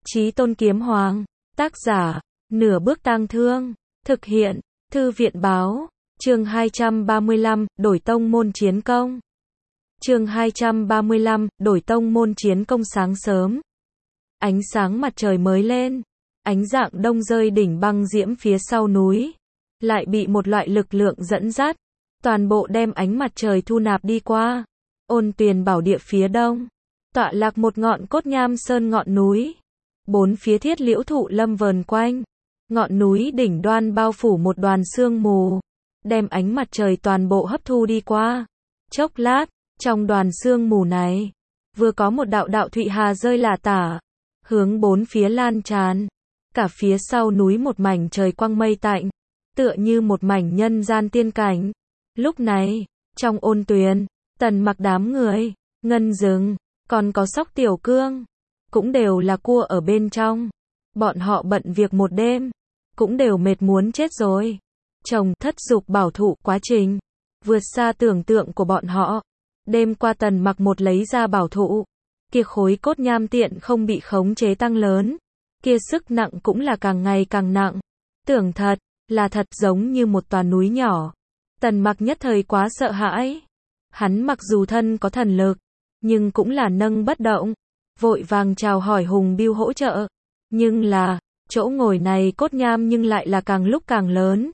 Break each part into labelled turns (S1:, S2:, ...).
S1: Chí Tôn Kiếm Hoàng, tác giả, Nửa Bước Tang Thương, thực hiện, Thư viện báo, chương 235, đổi tông môn chiến công. Chương 235, đổi tông môn chiến công. Sáng sớm, ánh sáng mặt trời mới lên, ánh rạng đông rơi đỉnh băng diễm phía sau núi, lại bị một loại lực lượng dẫn dắt, toàn bộ đem ánh mặt trời thu nạp đi qua. Ôn Tuyền Bảo Địa phía đông, tọa lạc một ngọn cốt nham sơn ngọn núi, bốn phía thiết liễu thụ lâm vờn quanh, ngọn núi đỉnh đoan bao phủ một đoàn sương mù, đem ánh mặt trời toàn bộ hấp thu đi qua. Chốc lát, trong đoàn sương mù này, vừa có một đạo đạo thụy hà rơi lả tả, hướng bốn phía lan tràn, cả phía sau núi một mảnh trời quang mây tạnh, tựa như một mảnh nhân gian tiên cảnh. Lúc này, trong Ôn Tuyền, Tần Mặc đám người, Ngân Dừng, còn có Sóc Tiểu Cương, cũng đều là cua ở bên trong. Bọn họ bận việc một đêm, cũng đều mệt muốn chết rồi. Chồng thất dục bảo thụ quá trình, vượt xa tưởng tượng của bọn họ. Đêm qua Tần Mặc một lấy ra bảo thụ, kia khối cốt nham tiện không bị khống chế tăng lớn, kia sức nặng cũng là càng ngày càng nặng. Tưởng thật, là thật giống như một tòa núi nhỏ. Tần Mặc nhất thời quá sợ hãi. Hắn mặc dù thân có thần lực, nhưng cũng là nâng bất động, vội vàng chào hỏi Hùng Bưu hỗ trợ. Nhưng là, chỗ ngồi này cốt nham nhưng lại là càng lúc càng lớn.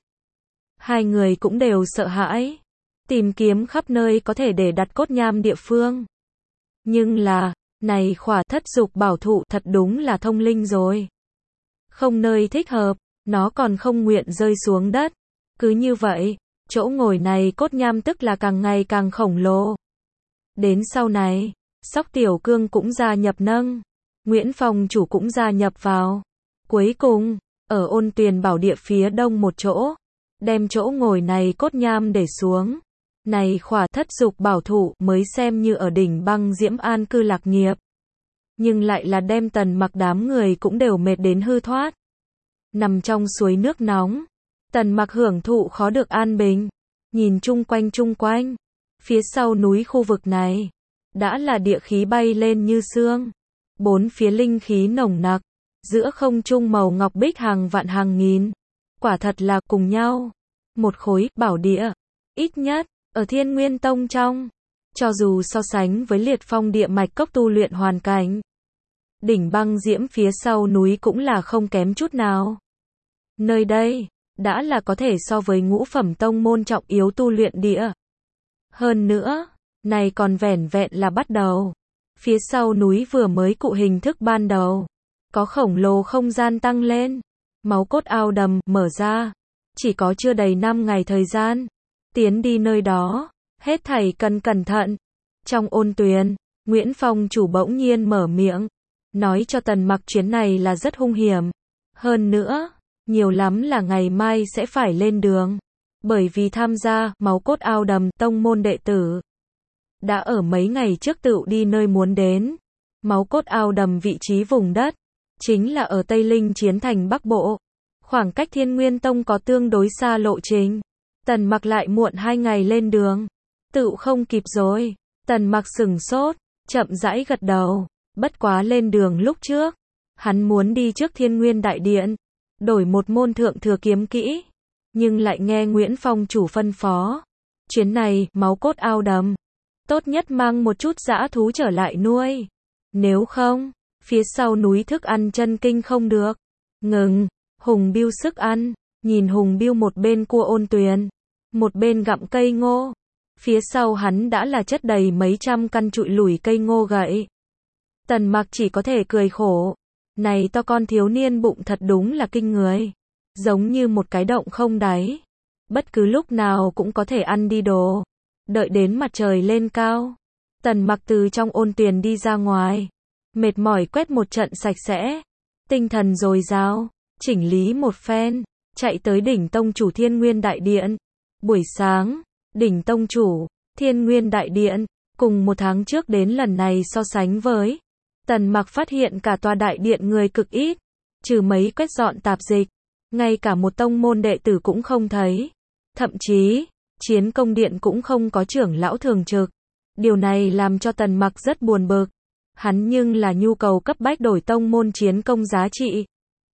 S1: Hai người cũng đều sợ hãi, tìm kiếm khắp nơi có thể để đặt cốt nham địa phương. Nhưng là, này khỏa thất dục bảo thụ thật đúng là thông linh rồi. Không nơi thích hợp, nó còn không nguyện rơi xuống đất. Cứ như vậy, chỗ ngồi này cốt nham tức là càng ngày càng khổng lồ. Đến sau này, Sóc Tiểu Cương cũng gia nhập nâng, Nguyễn Phong chủ cũng gia nhập vào. Cuối cùng, ở Ôn Tuyền Bảo Địa phía đông một chỗ, đem chỗ ngồi này cốt nham để xuống. Này khỏa thất dục bảo thụ mới xem như ở đỉnh băng diễm an cư lạc nghiệp. Nhưng lại là đem Tần Mặc đám người cũng đều mệt đến hư thoát. Nằm trong suối nước nóng, Tần Mặc hưởng thụ khó được an bình, nhìn chung quanh, phía sau núi khu vực này, đã là địa khí bay lên như sương, bốn phía linh khí nồng nặc, giữa không trung màu ngọc bích hàng vạn hàng nghìn, quả thật là cùng nhau, một khối bảo địa, ít nhất, ở Thiên Nguyên Tông trong, cho dù so sánh với Liệt Phong địa mạch cốc tu luyện hoàn cảnh, đỉnh băng diễm phía sau núi cũng là không kém chút nào. Nơi đây, đã là có thể so với ngũ phẩm tông môn trọng yếu tu luyện địa. Hơn nữa, này còn vẻn vẹn là bắt đầu. Phía sau núi vừa mới cụ hình thức ban đầu, có khổng lồ không gian tăng lên, máu cốt ao đầm mở ra, chỉ có chưa đầy 5 ngày thời gian, tiến đi nơi đó, hết thảy cần cẩn thận. Trong Ôn Tuyền, Nguyễn Phong chủ bỗng nhiên mở miệng, nói cho Tần Mặc chuyến này là rất hung hiểm. Hơn nữa, nhiều lắm là ngày mai sẽ phải lên đường, bởi vì tham gia máu cốt ao đầm tông môn đệ tử đã ở mấy ngày trước tựu đi nơi muốn đến. Máu cốt ao đầm vị trí vùng đất chính là ở Tây Linh Chiến Thành Bắc Bộ, khoảng cách Thiên Nguyên Tông có tương đối xa lộ trình. Tần Mặc lại muộn 2 ngày lên đường, tựu không kịp rồi. Tần Mặc sửng sốt, chậm rãi gật đầu, bất quá lên đường lúc trước, hắn muốn đi trước Thiên Nguyên Đại Điện, đổi một môn thượng thừa kiếm kỹ, nhưng lại nghe Nguyễn Phong chủ phân phó, chuyến này, máu cốt ao đầm, tốt nhất mang một chút dã thú trở lại nuôi. Nếu không, phía sau núi thức ăn chân kinh không được. Ngừng, Hùng Bưu sức ăn, nhìn Hùng Bưu một bên cua Ôn Tuyền, một bên gặm cây ngô. Phía sau hắn đã là chất đầy mấy trăm căn trụi lủi cây ngô gậy. Tần Mặc chỉ có thể cười khổ. Này to con thiếu niên bụng thật đúng là kinh người. Giống như một cái động không đáy. Bất cứ lúc nào cũng có thể ăn đi đồ. Đợi đến mặt trời lên cao, Tần Mặc từ trong Ôn Tuyền đi ra ngoài, mệt mỏi quét một trận sạch sẽ, tinh thần dồi dào, chỉnh lý một phen, chạy tới đỉnh tông chủ Thiên Nguyên Đại Điện. Buổi sáng, đỉnh tông chủ, Thiên Nguyên Đại Điện, cùng một tháng trước đến lần này so sánh với, Tần Mặc phát hiện cả tòa đại điện người cực ít, trừ mấy quét dọn tạp dịch, ngay cả một tông môn đệ tử cũng không thấy. Thậm chí, Chiến Công Điện cũng không có trưởng lão thường trực. Điều này làm cho Tần Mặc rất buồn bực. Hắn nhưng là nhu cầu cấp bách đổi tông môn chiến công giá trị.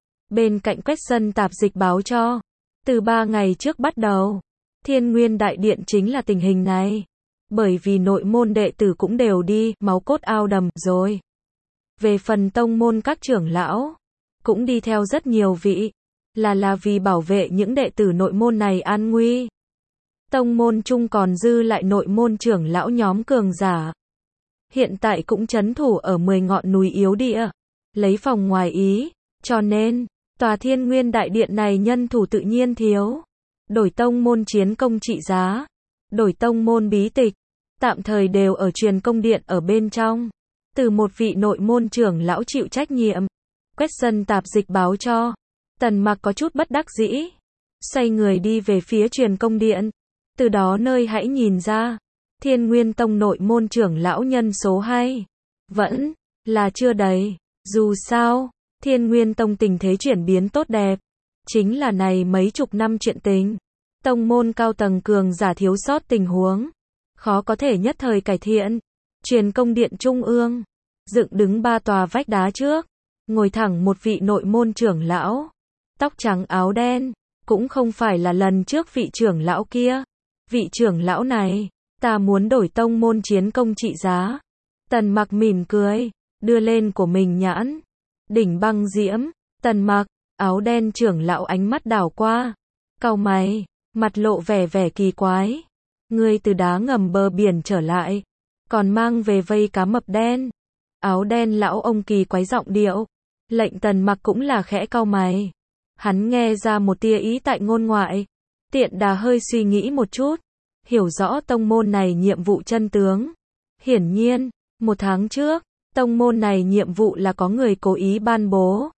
S1: Bên cạnh Quét Sân tạp dịch báo cho, từ 3 ngày trước bắt đầu, Thiên Nguyên Đại Điện chính là tình hình này. Bởi vì nội môn đệ tử cũng đều đi, máu cốt ao đầm rồi. Về phần tông môn các trưởng lão, cũng đi theo rất nhiều vị, là vì bảo vệ những đệ tử nội môn này an nguy. Tông môn chung còn dư lại nội môn trưởng lão nhóm cường giả. Hiện tại cũng trấn thủ ở 10 ngọn núi yếu địa, lấy phòng ngoài ý, cho nên, tòa Thiên Nguyên Đại Điện này nhân thủ tự nhiên thiếu. Đổi tông môn chiến công trị giá, đổi tông môn bí tịch, tạm thời đều ở truyền công điện ở bên trong. Từ một vị nội môn trưởng lão chịu trách nhiệm. Quét Sân tạp dịch báo cho. Tần Mặc có chút bất đắc dĩ. Xoay người đi về phía truyền công điện. Từ đó nơi hãy nhìn ra. Thiên Nguyên Tông nội môn trưởng lão nhân số 2. Vẫn là chưa đầy. Dù sao, Thiên Nguyên Tông tình thế chuyển biến tốt đẹp. Chính là này mấy chục năm chuyện tình. Tông môn cao tầng cường giả thiếu sót tình huống. Khó có thể nhất thời cải thiện. Truyền công điện trung ương. Dựng đứng 3 tòa vách đá trước. Ngồi thẳng một vị nội môn trưởng lão. Tóc trắng áo đen. Cũng không phải là lần trước vị trưởng lão kia. Vị trưởng lão này, ta muốn đổi tông môn chiến công trị giá. Tần Mặc mỉm cười, đưa lên của mình nhãn. Đỉnh băng diễm, Tần Mặc, áo đen trưởng lão ánh mắt đảo qua. Cau mày, mặt lộ vẻ kỳ quái. Ngươi từ đá ngầm bờ biển trở lại, còn mang về vây cá mập đen. Áo đen lão ông kỳ quái giọng điệu. Lệnh Tần Mặc cũng là khẽ cau mày. Hắn nghe ra một tia ý tại ngôn ngoại. Tiện đà hơi suy nghĩ một chút. Hiểu rõ tông môn này nhiệm vụ chân tướng. Hiển nhiên, 1 tháng trước, tông môn này nhiệm vụ là có người cố ý ban bố.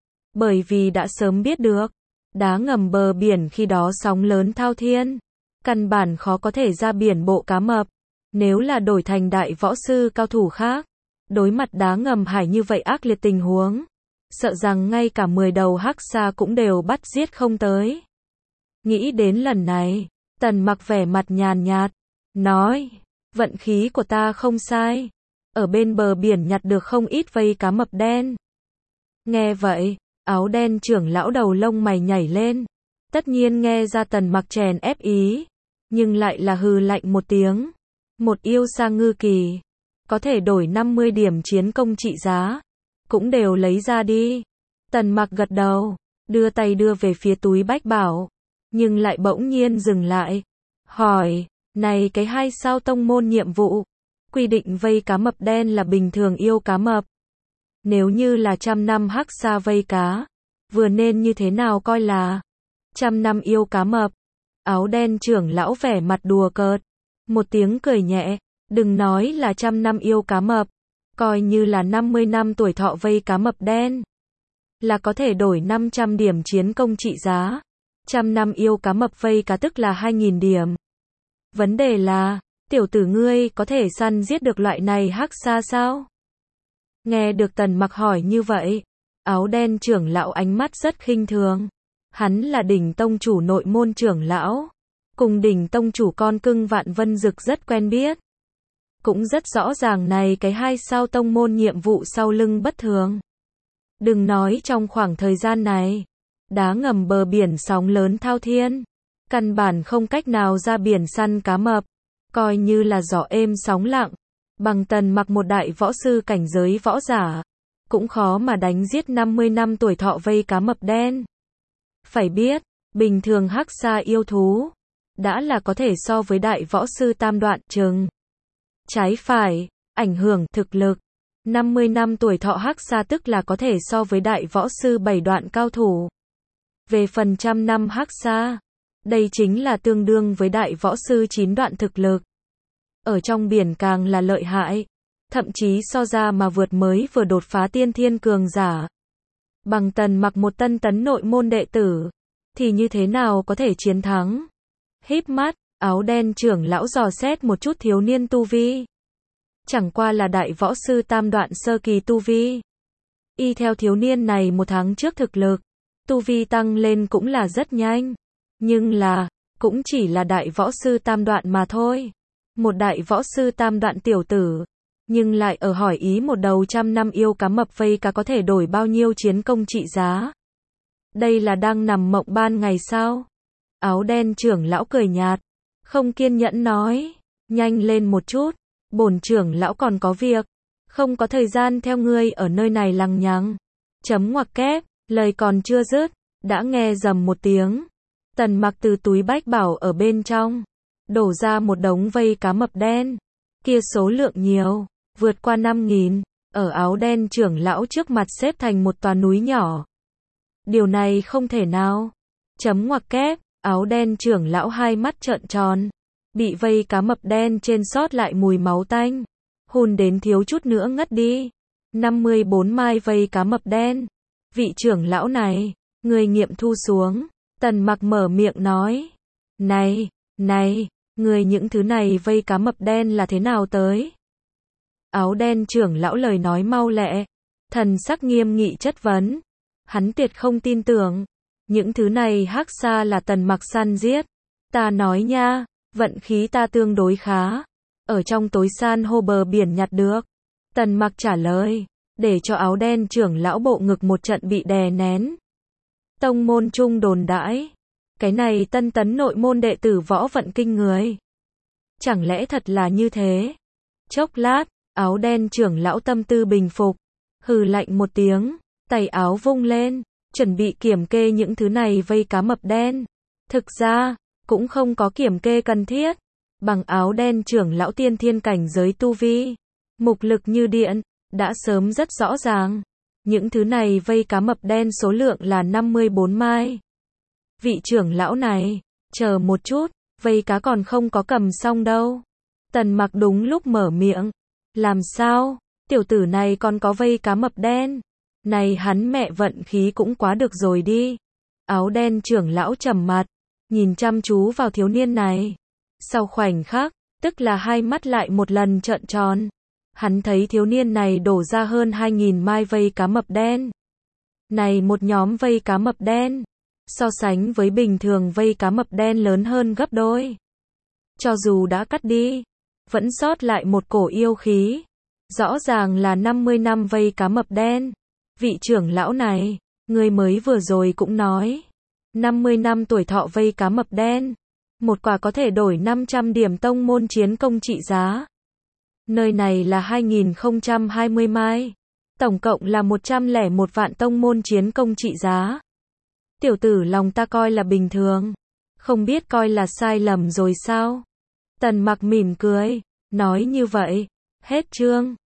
S1: Bởi vì đã sớm biết được, đá ngầm bờ biển khi đó sóng lớn thao thiên. Căn bản khó có thể ra biển bộ cá mập. Nếu là đổi thành đại võ sư cao thủ khác, đối mặt đá ngầm hải như vậy ác liệt tình huống, sợ rằng ngay cả 10 đầu hắc xa cũng đều bắt giết không tới. Nghĩ đến lần này, Tần Mặc vẻ mặt nhàn nhạt, nói, vận khí của ta không sai, ở bên bờ biển nhặt được không ít vây cá mập đen. Nghe vậy, áo đen trưởng lão đầu lông mày nhảy lên, tất nhiên nghe ra Tần Mặc chèn ép ý, nhưng lại là hừ lạnh một tiếng. Một yêu sa ngư kỳ, có thể đổi 50 điểm chiến công trị giá, cũng đều lấy ra đi. Tần Mặc gật đầu, đưa tay đưa về phía túi bách bảo, nhưng lại bỗng nhiên dừng lại, hỏi, này cái 2 sao tông môn nhiệm vụ, quy định vây cá mập đen là bình thường yêu cá mập. Nếu như là 100 năm hắc sa vây cá, vừa nên như thế nào coi là 100 năm yêu cá mập. Áo đen trưởng lão vẻ mặt đùa cợt, một tiếng cười nhẹ, đừng nói là 100 năm yêu cá mập, coi như là 50 năm tuổi thọ vây cá mập đen, là có thể đổi 500 điểm chiến công trị giá. 100 năm yêu cá mập vây cá tức là 2.000 điểm. Vấn đề là, tiểu tử ngươi có thể săn giết được loại này hắc sa sao? Nghe được Tần Mặc hỏi như vậy, áo đen trưởng lão ánh mắt rất khinh thường. Hắn là đỉnh tông chủ nội môn trưởng lão, cùng đỉnh tông chủ con cưng Vạn Vân Dực rất quen biết. Cũng rất rõ ràng này cái 2 sao tông môn nhiệm vụ sau lưng bất thường. Đừng nói trong khoảng thời gian này, đá ngầm bờ biển sóng lớn thao thiên, căn bản không cách nào ra biển săn cá mập, coi như là gió êm sóng lặng, bằng Tần Mặc một đại võ sư cảnh giới võ giả, cũng khó mà đánh giết 50 năm tuổi thọ vây cá mập đen. Phải biết, bình thường hắc sa yêu thú, đã là có thể so với đại võ sư tam đoạn chừng. Trái phải, ảnh hưởng thực lực, 50 năm tuổi thọ hắc sa tức là có thể so với đại võ sư 7 đoạn cao thủ. Về phần 100 năm hắc sa, đây chính là tương đương với đại võ sư 9 đoạn thực lực. Ở trong biển càng là lợi hại, thậm chí so ra mà vượt mới vừa đột phá tiên thiên cường giả. Bằng Tần Mặc một tân tấn nội môn đệ tử, thì như thế nào có thể chiến thắng? Híp mắt, áo đen trưởng lão dò xét một chút thiếu niên tu vi. Chẳng qua là đại võ sư tam đoạn sơ kỳ tu vi. Y theo thiếu niên này 1 tháng trước thực lực, tu vi tăng lên cũng là rất nhanh. Nhưng là, cũng chỉ là đại võ sư tam đoạn mà thôi. Một đại võ sư tam đoạn tiểu tử, nhưng lại ở hỏi ý một đầu 100 năm yêu cá mập vây cá có thể đổi bao nhiêu chiến công trị giá. Đây là đang nằm mộng ban ngày sao? Áo đen trưởng lão cười nhạt, không kiên nhẫn nói, nhanh lên một chút, bổn trưởng lão còn có việc, không có thời gian theo ngươi ở nơi này lằng nhằng. Chấm ngoặc kép, lời còn chưa dứt, đã nghe rầm một tiếng. Tần Mặc từ túi bách bảo ở bên trong, đổ ra một đống vây cá mập đen. Kia số lượng nhiều, vượt qua 5.000, ở áo đen trưởng lão trước mặt xếp thành một tòa núi nhỏ. Điều này không thể nào. Chấm ngoặc kép, áo đen trưởng lão hai mắt trợn tròn. Bị vây cá mập đen trên sót lại mùi máu tanh. Hùn đến thiếu chút nữa ngất đi. 54 mai vây cá mập đen. Vị trưởng lão này, người nghiệm thu xuống. Tần Mặc mở miệng nói. Này, người những thứ này vây cá mập đen là thế nào tới? Áo đen trưởng lão lời nói mau lẹ. Thần sắc nghiêm nghị chất vấn. Hắn tuyệt không tin tưởng. Những thứ này hắc xa là Tần Mặc săn giết. Ta nói nha, vận khí ta tương đối khá. Ở trong tối san hô bờ biển nhặt được. Tần Mặc trả lời, để cho áo đen trưởng lão bộ ngực một trận bị đè nén. Tông môn chung đồn đãi. Cái này tân tấn nội môn đệ tử võ vận kinh người. Chẳng lẽ thật là như thế? Chốc lát, áo đen trưởng lão tâm tư bình phục. Hừ lạnh một tiếng, tay áo vung lên, chuẩn bị kiểm kê những thứ này vây cá mập đen. Thực ra, cũng không có kiểm kê cần thiết. Bằng áo đen trưởng lão tiên thiên cảnh giới tu vi, mục lực như điện, đã sớm rất rõ ràng. Những thứ này vây cá mập đen số lượng là 54 mai. Vị trưởng lão này, chờ một chút, vây cá còn không có cầm xong đâu. Tần Mặc đúng lúc mở miệng. Làm sao? Tiểu tử này còn có vây cá mập đen. Này hắn mẹ vận khí cũng quá được rồi đi. Áo đen trưởng lão trầm mặt, nhìn chăm chú vào thiếu niên này. Sau khoảnh khắc, tức là hai mắt lại một lần trợn tròn. Hắn thấy thiếu niên này đổ ra hơn 2.000 mai vây cá mập đen. Này một nhóm vây cá mập đen, so sánh với bình thường vây cá mập đen lớn hơn gấp đôi. Cho dù đã cắt đi, vẫn sót lại một cổ yêu khí. Rõ ràng là 50 năm vây cá mập đen. Vị trưởng lão này, người mới vừa rồi cũng nói. 50 năm tuổi thọ vây cá mập đen. Một quả có thể đổi 500 điểm tông môn chiến công trị giá. Nơi này là 2020 mai. Tổng cộng là 101 vạn tông môn chiến công trị giá. Tiểu tử lòng ta coi là bình thường. Không biết coi là sai lầm rồi sao? Tần Mặc mỉm cười, nói như vậy. Hết chương.